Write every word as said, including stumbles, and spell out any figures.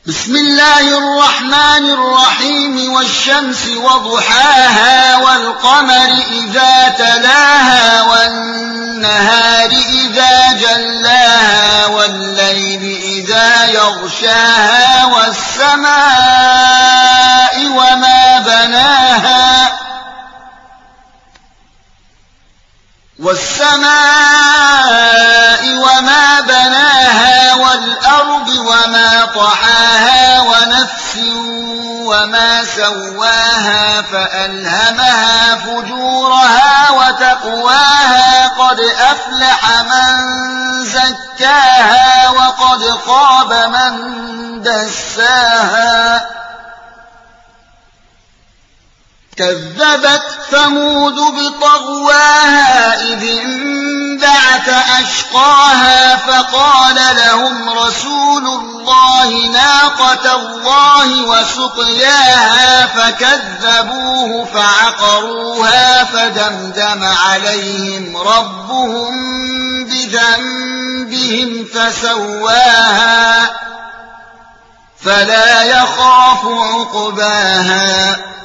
بسم الله الرحمن الرحيم والشمس وضحاها والقمر إذا تلاها والنهار إذا جلاها والليل إذا يغشاها والسماء وما بناها والسماء وما بناها والأرض وما طحاها ونفس وما سواها فألهمها فجورها وتقواها قد أفلح من زكاها وقد خاب من دساها كذبت ثمود بطغواها إذ انبعث أشقاها فقال لهم رسول الله ناقة الله وسقياها فكذبوه فعقروها فدمدم عليهم ربهم بذنبهم فسواها فلا يخاف عقباها